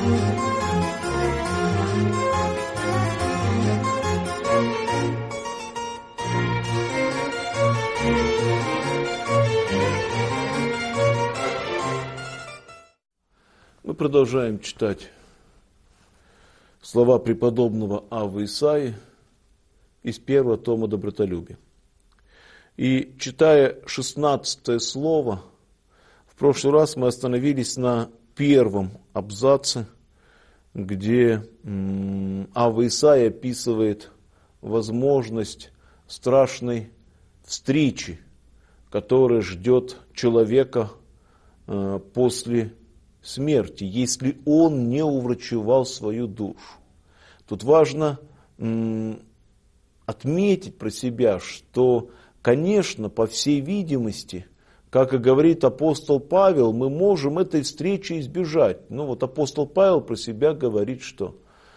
Мы продолжаем читать слова преподобного Аввы Исаии из первого тома «Добротолюбие». И читая 16 слово, в прошлый раз мы остановились на первом абзаце, где Авва Исаия описывает возможность страшной встречи, которая ждет человека после смерти, если он не уврачевал свою душу. Тут важно отметить про себя, что, конечно, по всей видимости, как и говорит апостол Павел, мы можем этой встречи избежать. Ну вот апостол Павел про себя говорит, что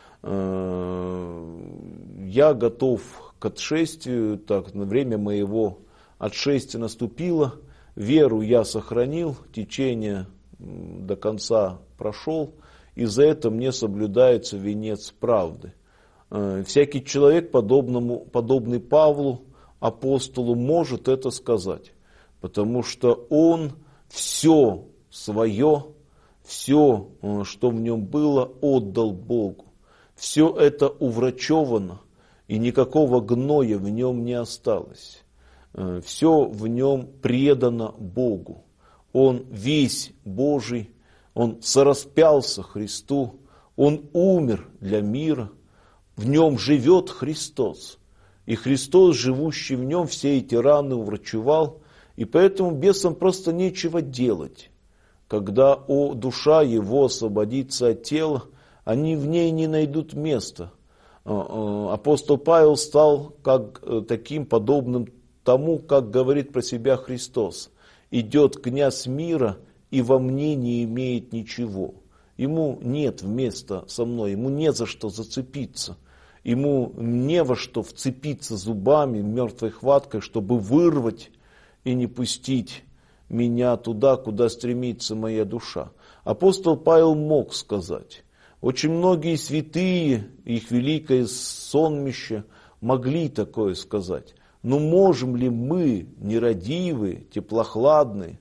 я готов к отшествию, так, на время моего отшествия наступило, веру я сохранил, течение до конца прошел, и за это мне соблюдается венец правды. Всякий человек, подобный Павлу, апостолу, может это сказать, потому что он все свое, все, что в нем было, отдал Богу. Все это уврачевано, и никакого гноя в нем не осталось. Все в нем предано Богу. Он весь Божий, он сораспялся Христу, он умер для мира, в нем живет Христос. И Христос, живущий в нем, все эти раны уврачевал, и поэтому бесам просто нечего делать. Когда душа его освободится от тела, они в ней не найдут места. Апостол Павел стал таким подобным тому, как говорит про себя Христос. Идет князь мира и во мне не имеет ничего. Ему нет места со мной, ему не за что зацепиться. Ему не во что вцепиться зубами, мертвой хваткой, чтобы вырвать и не пустить меня туда, куда стремится моя душа. Апостол Павел мог сказать. Очень многие святые, их великое сонмище, могли такое сказать. Но можем ли мы, нерадивые, теплохладные,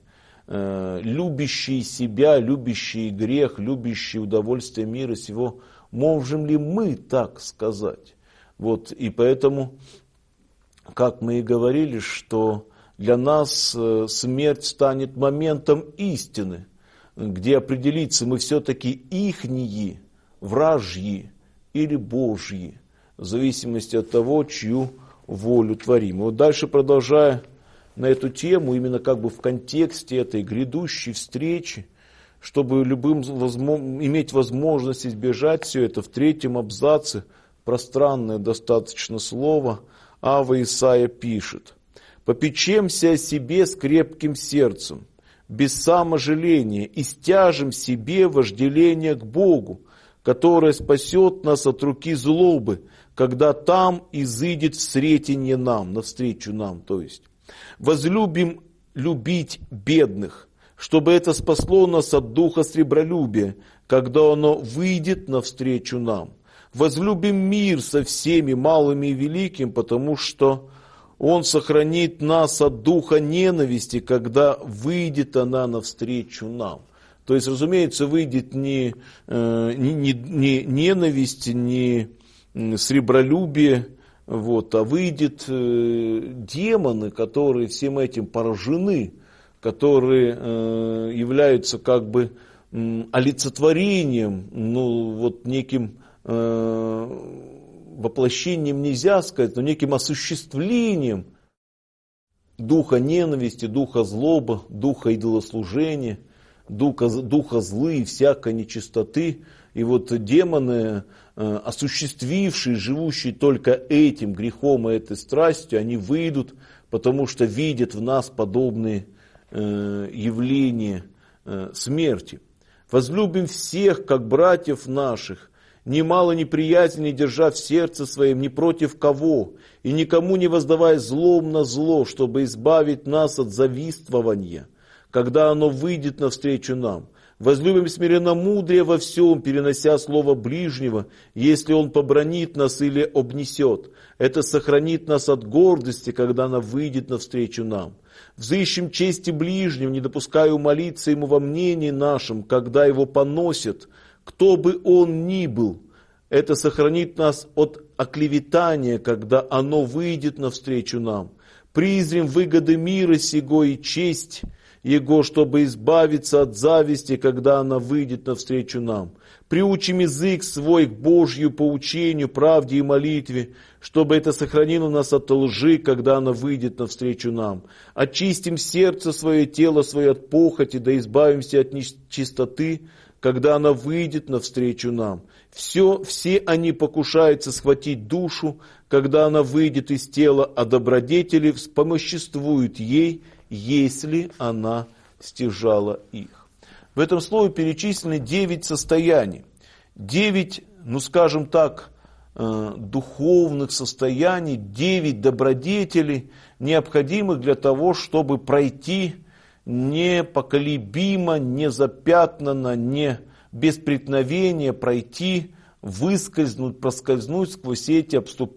любящие себя, любящие грех, любящие удовольствие мира сего, можем ли мы так сказать? Вот, и поэтому, как мы и говорили, что для нас смерть станет моментом истины, где определиться, мы все-таки ихние, вражьи или божьи, в зависимости от того, чью волю творим. Вот дальше, продолжая на эту тему, именно как бы в контексте этой грядущей встречи, чтобы иметь возможность избежать все это, в третьем абзаце, пространное достаточно слово, Авва Исаия пишет: «Попечемся о себе с крепким сердцем, без саможаления, и стяжем себе вожделение к Богу, которое спасет нас от руки злобы, когда там изыдет встретенье нам, навстречу нам, то есть. Возлюбим любить бедных, чтобы это спасло нас от духа сребролюбия, когда оно выйдет навстречу нам. Возлюбим мир со всеми, малыми и великим, потому что он сохранит нас от духа ненависти, когда выйдет она навстречу нам». То есть, разумеется, выйдет не ненависть, не сребролюбие, вот, а выйдет демоны, которые всем этим поражены, которые являются как бы олицетворением, неким воплощением нельзя сказать, но неким осуществлением духа ненависти, духа злобы, духа идолослужения, духа злы и всякой нечистоты. И вот демоны, осуществившие, живущие только этим грехом и этой страстью, они выйдут, потому что видят в нас подобные явления смерти. Возлюбим всех, как братьев наших, немало неприязни держа в сердце своем ни против кого, и никому не воздавая злом на зло, чтобы избавить нас от завистствования, когда оно выйдет навстречу нам. Возлюбим смиренномудрие во всем, перенося слово ближнего, если он побранит нас или обнесет. Это сохранит нас от гордости, когда она выйдет навстречу нам. Взыщем чести ближнего, не допуская умолиться ему во мнении нашем, когда его поносят, кто бы он ни был. Это сохранит нас от оклеветания, когда оно выйдет навстречу нам. Призрем выгоды мира сего и честь его, чтобы избавиться от зависти, когда она выйдет навстречу нам. Приучим язык свой к Божью поучению, правде и молитве, чтобы это сохранило нас от лжи, когда она выйдет навстречу нам. Очистим сердце свое, тело свое от похоти, да избавимся от нечистоты, когда она выйдет навстречу нам. Все они покушаются схватить душу, когда она выйдет из тела, а добродетели вспомоществуют ей, если она стяжала их. В этом слове перечислены 9 состояний. 9, скажем так, духовных состояний, 9 добродетелей, необходимых для того, чтобы пройти непоколебимо, незапятнанно, не без преткновения, пройти, выскользнуть, проскользнуть сквозь эти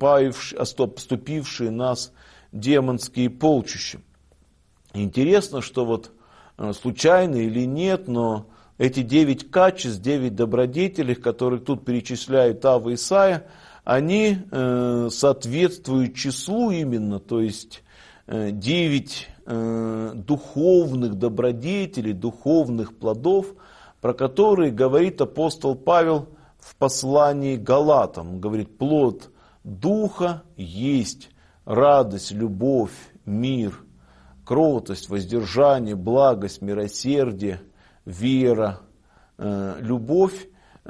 обступившие нас демонские полчища. Интересно, что случайно или нет, но эти 9 качеств, 9 добродетелей, которых тут перечисляют Ава и Исайя, они соответствуют числу именно, то есть 9 духовных добродетелей, духовных плодов, про которые говорит апостол Павел в послании к Галатам. Он говорит, плод духа есть радость, любовь, мир, кротость, воздержание, благость, милосердие, вера, любовь.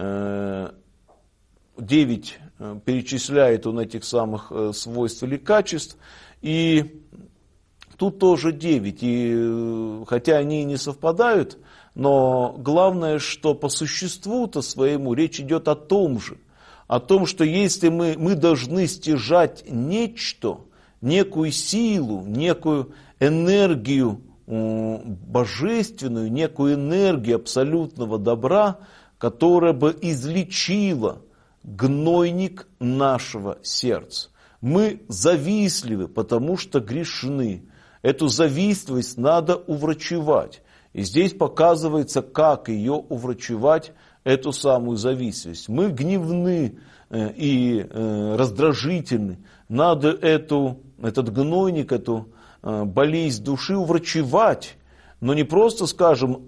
9 перечисляет он этих самых свойств или качеств. И тут тоже 9. И хотя они и не совпадают, но главное, что по существу-то своему речь идет о том же. О том, что если мы должны стяжать нечто, некую силу, некую энергию божественную, некую энергию абсолютного добра, которая бы излечила гнойник нашего сердца. Мы завистливы, потому что грешны. Эту завистливость надо уврачевать. И здесь показывается, как ее уврачевать, эту самую завистливость. Мы гневны и раздражительны. Надо этот гнойник, эту болезнь души уврачевать. Но не просто, скажем,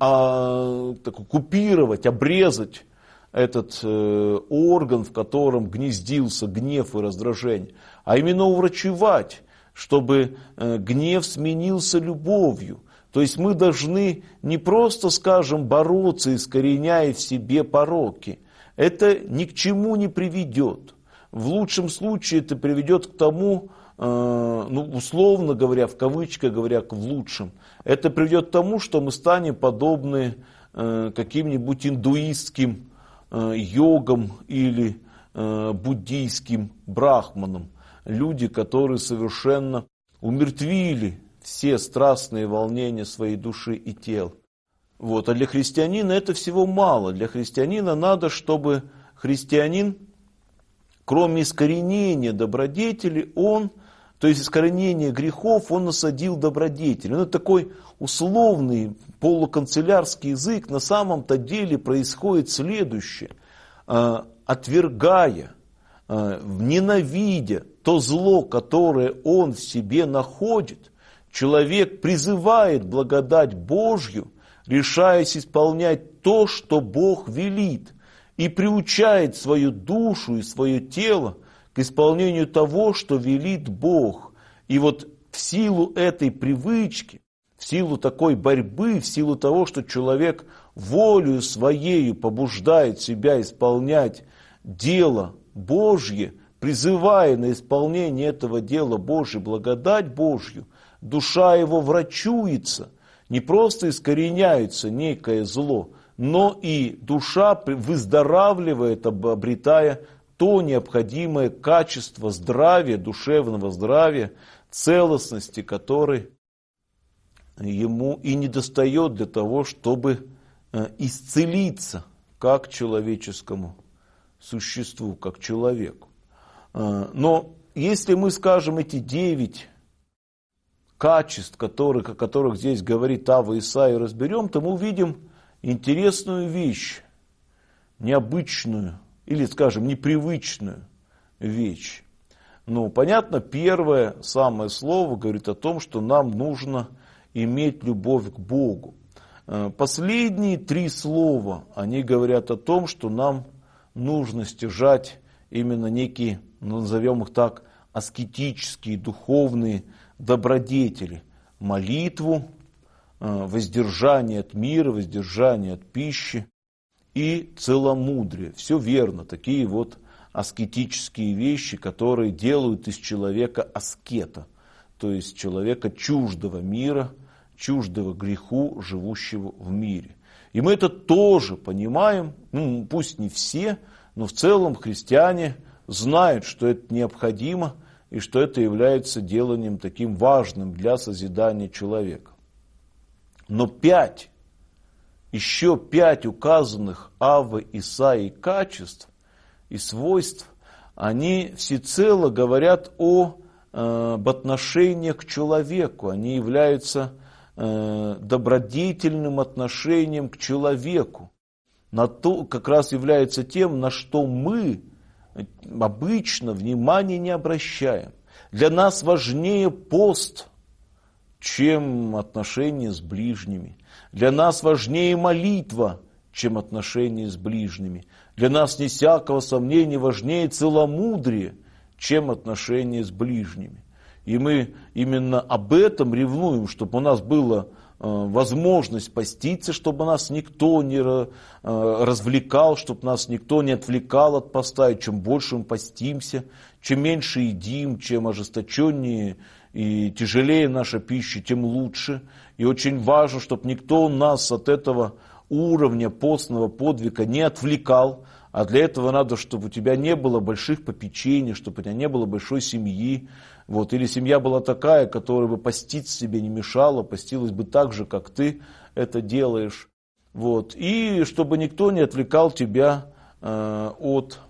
купировать, обрезать этот орган, в котором гнездился гнев и раздражение, а именно уврачевать, чтобы гнев сменился любовью. То есть мы должны не просто, скажем, бороться, искореняя в себе пороки. Это ни к чему не приведет. В лучшем случае это приведет к тому, условно говоря, в кавычках говоря, в лучшем, это приведет к тому, что мы станем подобны каким-нибудь индуистским йогам или буддийским брахманам. Люди, которые совершенно умертвили все страстные волнения своей души и тела. А для христианина это всего мало. Для христианина надо, чтобы христианин, кроме искоренения добродетели, то есть искоренения грехов, он насадил добродетель. Это такой условный полуканцелярский язык. На самом-то деле происходит следующее. Отвергая, ненавидя то зло, которое он в себе находит, человек призывает благодать Божью, решаясь исполнять то, что Бог велит, и приучает свою душу и свое тело к исполнению того, что велит Бог. И в силу этой привычки, в силу такой борьбы, в силу того, что человек волею своею побуждает себя исполнять дело Божье, призывая на исполнение этого дела Божьей благодать Божью, душа его врачуется, не просто искореняется некое зло, но и душа выздоравливает, обретая то необходимое качество здравия, душевного здравия, целостности, которой ему и недостает для того, чтобы исцелиться как человеческому существу, как человеку. Но если мы, скажем, эти 9 качеств, о которых здесь говорит Ава Исаия, разберем, то мы увидим интересную вещь, необычную или, скажем, непривычную вещь. Ну, понятно, первое, самое слово говорит о том, что нам нужно иметь любовь к Богу. Последние 3 слова, они говорят о том, что нам нужно стяжать именно некие, назовем их так, аскетические, духовные добродетели. Молитву, воздержание от мира, воздержание от пищи и целомудрие. Все верно, такие вот аскетические вещи, которые делают из человека аскета, то есть человека чуждого мира, чуждого греху, живущего в мире. И мы это тоже понимаем, пусть не все, но в целом христиане знают, что это необходимо и что это является деланием таким важным для созидания человека. Но еще 5 указанных Аввой Исаией качеств и свойств, они всецело говорят об отношениях к человеку. Они являются добродетельным отношением к человеку. Как раз является тем, на что мы обычно внимания не обращаем. Для нас важнее пост, чем отношения с ближними. Для нас важнее молитва, чем отношения с ближними. Для нас, не всякого сомнения, важнее целомудрие, чем отношения с ближними. И мы именно об этом ревнуем, чтобы у нас была возможность поститься, чтобы нас никто не развлекал, чтобы нас никто не отвлекал от поста. И чем больше мы постимся, чем меньше едим, чем ожесточеннее и тяжелее наша пища, тем лучше. И очень важно, чтобы никто нас от этого уровня постного подвига не отвлекал. А для этого надо, чтобы у тебя не было больших попечений, чтобы у тебя не было большой семьи. Вот. Или семья была такая, которая бы поститься себе не мешала, постилась бы так же, как ты это делаешь. Вот. И чтобы никто не отвлекал тебя от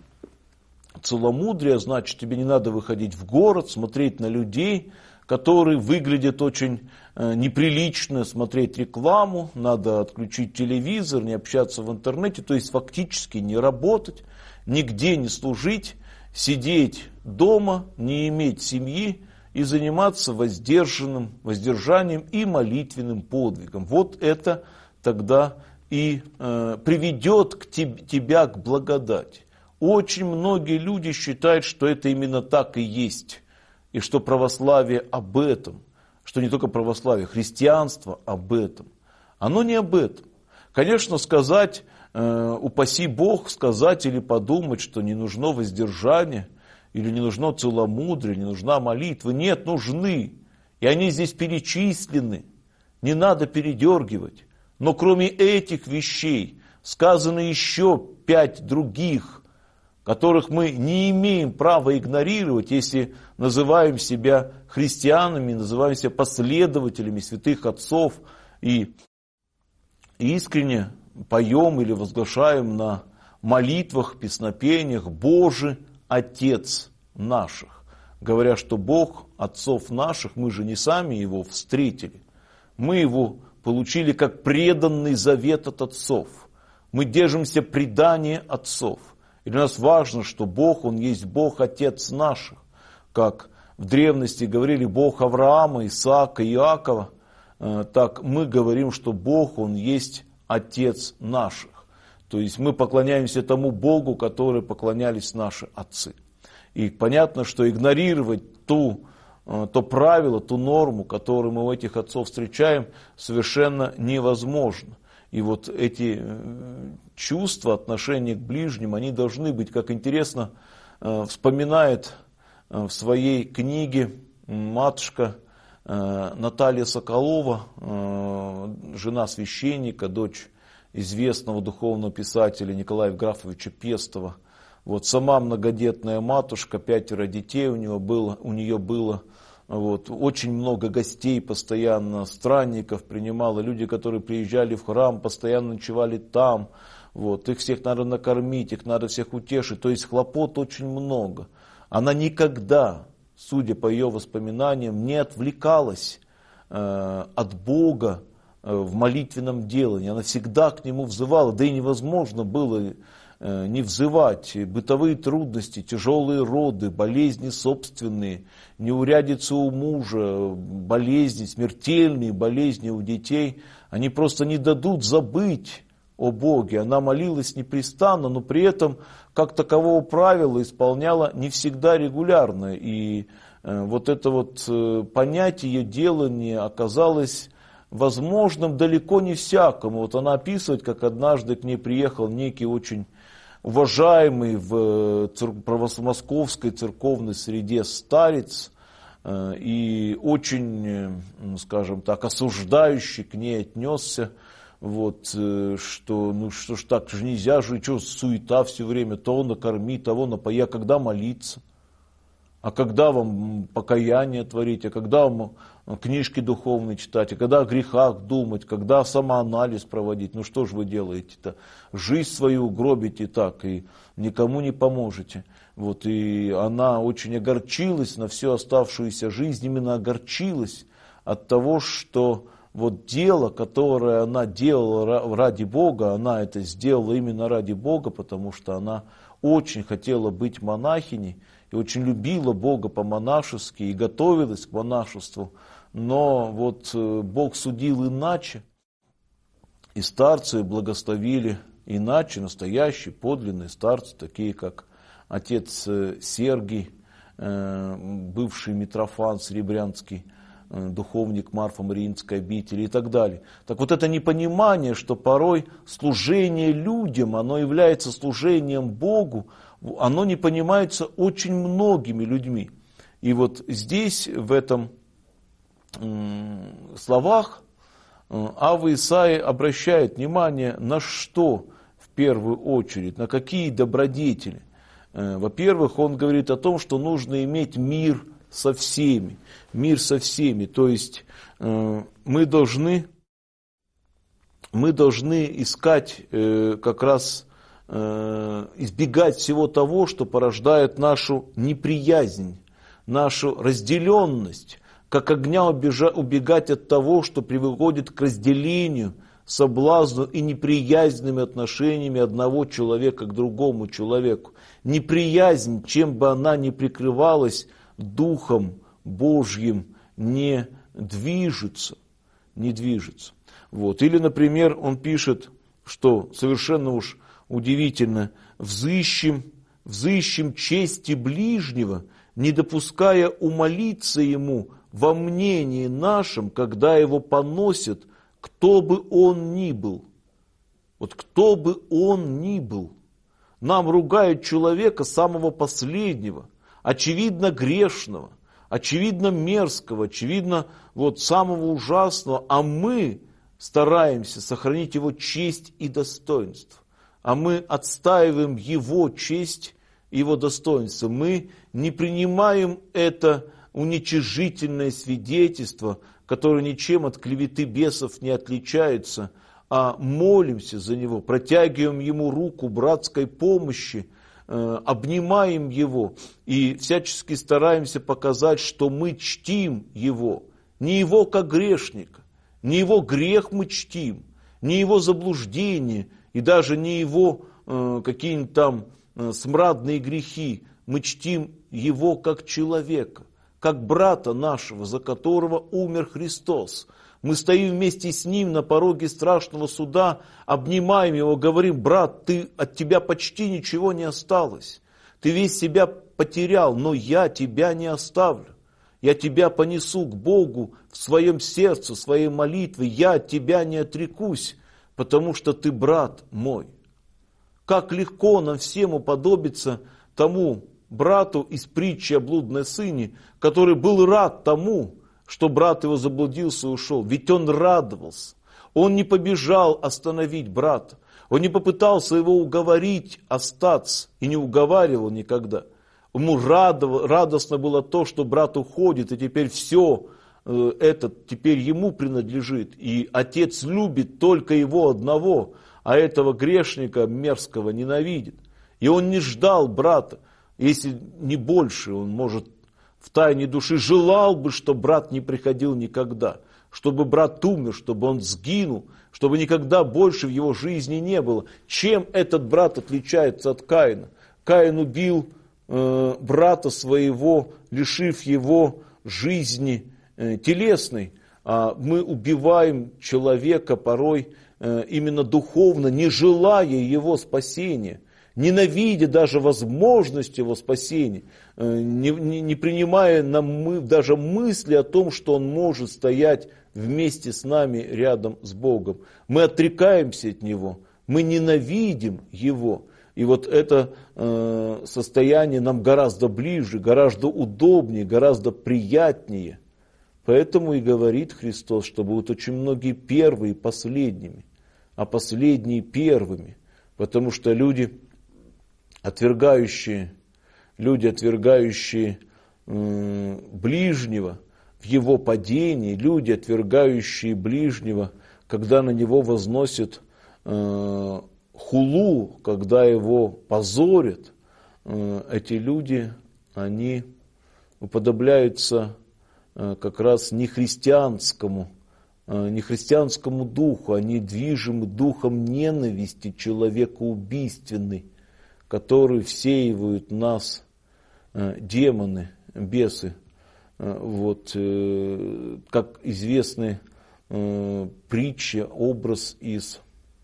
целомудрия, значит, тебе не надо выходить в город, смотреть на людей, которые выглядят очень неприлично, смотреть рекламу, надо отключить телевизор, не общаться в интернете, то есть фактически не работать, нигде не служить, сидеть дома, не иметь семьи и заниматься воздержанием и молитвенным подвигом. Вот это тогда и приведет тебя к благодати. Очень многие люди считают, что это именно так и есть. И что православие об этом, что не только православие, христианство об этом. Оно не об этом. Конечно, сказать, упаси Бог, сказать или подумать, что не нужно воздержание, или не нужно целомудрие, не нужна молитва. Нет, нужны. И они здесь перечислены. Не надо передергивать. Но кроме этих вещей сказано еще 5 других, которых мы не имеем права игнорировать, если называем себя христианами, называем себя последователями святых отцов и искренне поем или возглашаем на молитвах, песнопениях «Боже, Отец наших», говоря, что Бог отцов наших, мы же не сами Его встретили, мы Его получили как преданный завет от отцов, мы держимся предания отцов. И для нас важно, что Бог, Он есть Бог, Отец наших. Как в древности говорили Бог Авраама, Исаака, Иакова, так мы говорим, что Бог, Он есть Отец наших. То есть мы поклоняемся тому Богу, который поклонялись наши отцы. И понятно, что игнорировать то правило, ту норму, которую мы у этих отцов встречаем, совершенно невозможно. И вот эти чувства, отношения к ближним, они должны быть, как интересно вспоминает в своей книге матушка Наталья Соколова, жена священника, дочь известного духовного писателя Николая Евграфовича Пестова. Вот сама многодетная матушка, 5 детей у нее было, Вот. Очень много гостей постоянно, странников принимала, люди, которые приезжали в храм, постоянно ночевали там. Вот. Их всех надо накормить, их надо всех утешить. То есть хлопот очень много. Она никогда, судя по ее воспоминаниям, не отвлекалась от Бога в молитвенном делании. Она всегда к Нему взывала, да и невозможно было не взывать. Бытовые трудности, тяжелые роды, болезни собственные, неурядицы у мужа, болезни, смертельные болезни у детей, они просто не дадут забыть о Боге. Она молилась непрестанно, но при этом как такового правила исполняла не всегда регулярно. И вот это вот понятие ее делания оказалось возможным далеко не всякому. Вот она описывает, как однажды к ней приехал некий очень уважаемый в московской церковной среде старец и очень, скажем так, осуждающий к ней отнесся. Вот, что, ну что ж так же нельзя же, что суета все время, того накорми, того напои, а когда молиться? А когда вам покаяние творить, а когда вам книжки духовные читать, а когда о грехах думать, когда самоанализ проводить? Ну что же вы делаете-то? Жизнь свою гробите так и никому не поможете. Вот, и она очень огорчилась на всю оставшуюся жизнь, именно огорчилась от того, что вот дело, которое она делала ради Бога, она это сделала именно ради Бога, потому что она очень хотела быть монахиней и очень любила Бога по-монашески и готовилась к монашеству. Но вот Бог судил иначе, и старцы благословили иначе, настоящие, подлинные старцы, такие как отец Сергий, бывший Митрофан Серебрянский, духовник Марфо-Мариинской обители и так далее. Так вот это непонимание, что порой служение людям, оно является служением Богу, оно не понимается очень многими людьми. И вот здесь, в этом словах, Ава Исаия обращает внимание на что в первую очередь, на какие добродетели. Во-первых, он говорит о том, что нужно иметь мир со всеми. Мир со всеми. То есть мы должны искать как раз, избегать всего того, что порождает нашу неприязнь, нашу разделенность, как огня убегать от того, что приводит к разделению, соблазну и неприязненными отношениями одного человека к другому человеку. Неприязнь, чем бы она ни прикрывалась, Духом Божьим не движется. Вот. Или, например, он пишет, что совершенно уж удивительно, взыщем чести ближнего, не допуская умолиться ему во мнении нашем, когда его поносят, кто бы он ни был. Вот кто бы он ни был. Нам ругают человека самого последнего, очевидно грешного, очевидно мерзкого, очевидно вот самого ужасного, а мы стараемся сохранить его честь и достоинство. А мы отстаиваем его честь и его достоинство. Мы не принимаем это уничижительное свидетельство, которое ничем от клеветы бесов не отличается, а молимся за него, протягиваем ему руку братской помощи, обнимаем его и всячески стараемся показать, что мы чтим его. Не его как грешника, не его грех мы чтим, не его заблуждение и даже не его какие-нибудь там смрадные грехи. Мы чтим его как человека, как брата нашего, за которого умер Христос. Мы стоим вместе с ним на пороге страшного суда, обнимаем его, говорим: брат, от тебя почти ничего не осталось. Ты весь себя потерял, но я тебя не оставлю. Я тебя понесу к Богу в своем сердце, в своей молитве. Я от тебя не отрекусь, потому что ты брат мой. Как легко нам всем уподобиться тому брату из притчи о блудной сыне, который был рад тому, что брат его заблудился и ушел. Ведь он радовался. Он не побежал остановить брата. Он не попытался его уговорить остаться и не уговаривал никогда. Ему радостно было то, что брат уходит, и теперь все это теперь ему принадлежит. И отец любит только его одного, а этого грешника мерзкого ненавидит. И он не ждал брата, если не больше, он, может, в тайне души желал бы, чтобы брат не приходил никогда, чтобы брат умер, чтобы он сгинул, чтобы никогда больше в его жизни не было. Чем этот брат отличается от Каина? Каин убил брата своего, лишив его жизни телесной, а мы убиваем человека порой именно духовно, не желая его спасения, ненавидя даже возможность его спасения, не принимая даже мысли о том, что он может стоять вместе с нами рядом с Богом. Мы отрекаемся от него, мы ненавидим его. И вот это состояние нам гораздо ближе, гораздо удобнее, гораздо приятнее. Поэтому и говорит Христос, что будут очень многие первые последними, а последние первыми. Потому что люди, отвергающие ближнего в его падении, люди, отвергающие ближнего, когда на него возносят хулу, когда его позорят, эти люди, они уподобляются как раз нехристианскому духу, они движимы духом ненависти, человекоубийственный, который всеивают нас демоны, бесы. Вот, как известная притча, образ из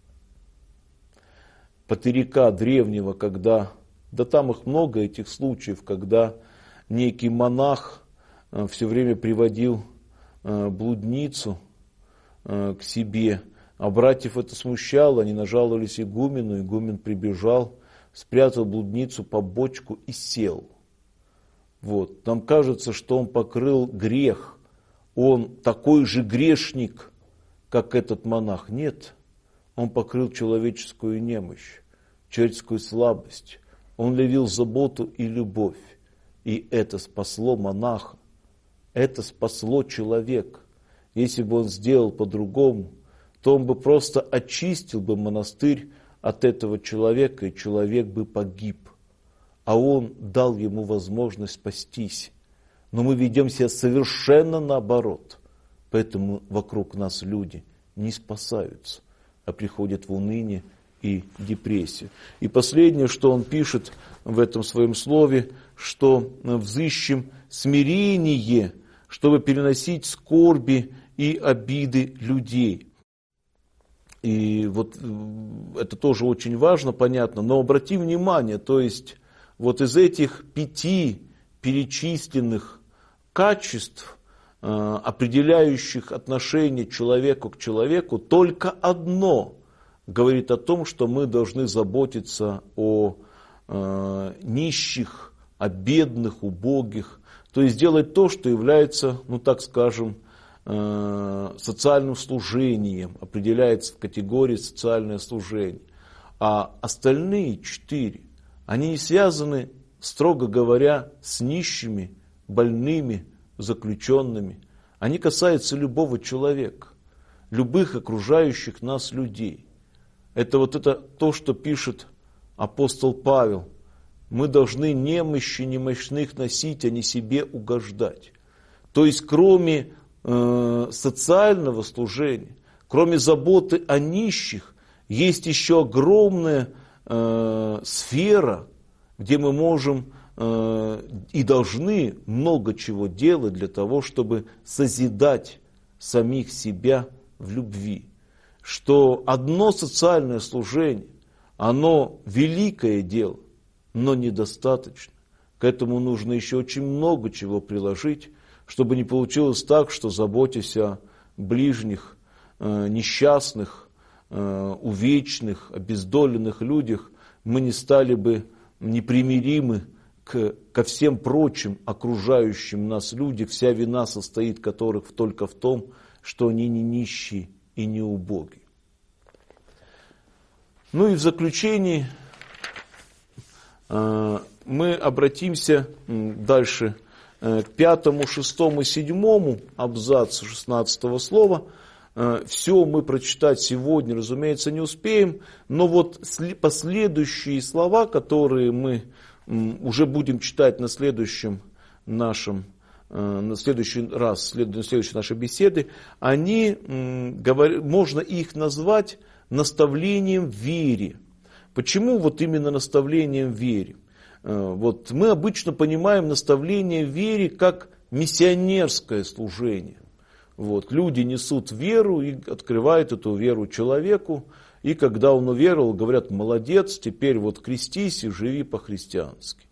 Патерика древнего, когда, да там их много этих случаев, когда некий монах все время приводил блудницу к себе, а братьев это смущало, они нажаловались игумену, игумен прибежал, спрятал блудницу под бочку и сел. Вот. Нам кажется, что он покрыл грех, он такой же грешник, как этот монах. Нет. Он покрыл человеческую немощь, человеческую слабость. Он явил заботу и любовь. И это спасло монаха. Это спасло человека. Если бы он сделал по-другому, то он бы просто очистил бы монастырь от этого человека, и человек бы погиб. А он дал ему возможность спастись. Но мы ведем себя совершенно наоборот. Поэтому вокруг нас люди не спасаются, а приходят в уныние и депрессию. И последнее, что он пишет в этом своем слове, что взыщем смирение, чтобы переносить скорби и обиды людей. И вот это тоже очень важно, понятно, но обрати внимание, то есть вот из этих 5 перечисленных качеств, определяющих отношение человека к человеку, только одно говорит о том, что мы должны заботиться о нищих, о бедных, убогих, то есть делать то, что является, ну так скажем, социальным служением, определяется в категории социальное служение. А остальные 4, они не связаны, строго говоря, с нищими, больными, заключенными. Они касаются любого человека, любых окружающих нас людей. Это вот это то, что пишет апостол Павел. Мы должны немощи немощных носить, а не себе угождать. То есть, кроме социального служения, кроме заботы о нищих, есть еще огромная сфера, где мы можем и должны много чего делать для того, чтобы созидать самих себя в любви. Что одно социальное служение, оно великое дело, но недостаточно. К этому нужно еще очень много чего приложить, чтобы не получилось так, что, заботясь о ближних, несчастных, увечных, обездоленных людях, мы не стали бы непримиримы ко всем прочим окружающим нас людям, вся вина состоит которых только в том, что они не нищие и не убогие. Ну и в заключении мы обратимся дальше к 5, 6 и 7 абзацу 16 слова. Все мы прочитать сегодня, разумеется, не успеем, но вот последующие слова, которые мы уже будем читать на следующий раз, на следующей нашей беседе, можно их назвать наставлением в вере. Почему вот именно наставлением в вере? Вот мы обычно понимаем наставление в вере как миссионерское служение. Вот, люди несут веру и открывают эту веру человеку, и когда он уверовал, говорят: молодец, теперь вот крестись и живи по-христиански.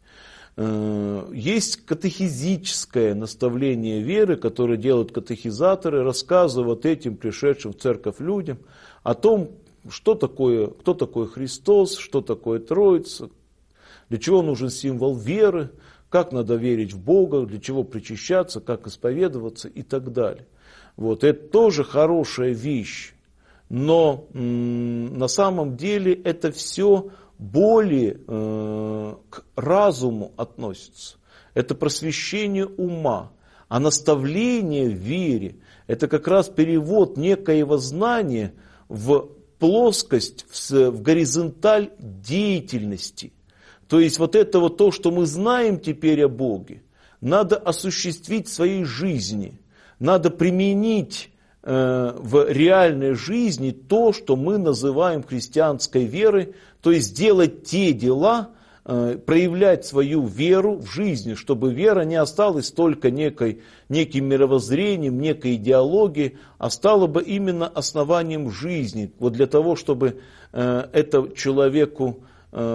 Есть катехизическое наставление веры, которое делают катехизаторы, рассказывая вот этим пришедшим в церковь людям о том, кто такой Христос, что такое Троица, для чего нужен символ веры, как надо верить в Бога, для чего причащаться, как исповедоваться и так далее. Вот, это тоже хорошая вещь, но на самом деле это все более к разуму относится. Это просвещение ума. А наставление в вере – это как раз перевод некоего знания в плоскость, в горизонталь деятельности. То есть вот это вот то, что мы знаем теперь о Боге, надо осуществить в своей жизни. Надо применить в реальной жизни то, что мы называем христианской верой, то есть делать те дела, проявлять свою веру в жизни, чтобы вера не осталась только неким мировоззрением, некой идеологией, а стала бы именно основанием жизни. Вот для того, чтобы это человеку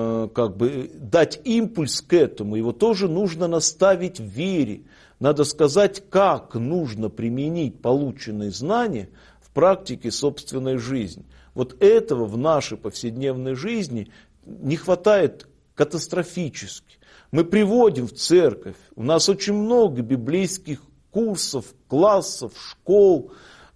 дать импульс к этому, его тоже нужно наставить в вере. Надо сказать, как нужно применить полученные знания в практике собственной жизни. Вот этого в нашей повседневной жизни не хватает катастрофически. Мы приводим в церковь, у нас очень много библейских курсов, классов, школ,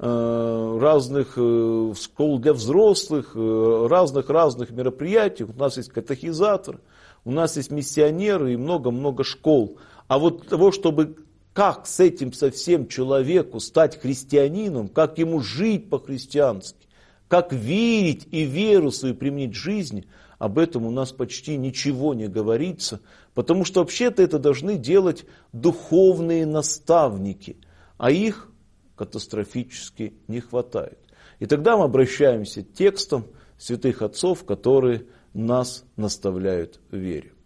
разных школ для взрослых, разных мероприятий. У нас есть катехизаторы, у нас есть миссионеры и много-много школ. А вот того, чтобы как с этим совсем человеку стать христианином, как ему жить по-христиански, как верить и веру свою применить в жизни, об этом у нас почти ничего не говорится, потому что вообще-то это должны делать духовные наставники, а их катастрофически не хватает. И тогда мы обращаемся к текстам святых отцов, которые нас наставляют в вере.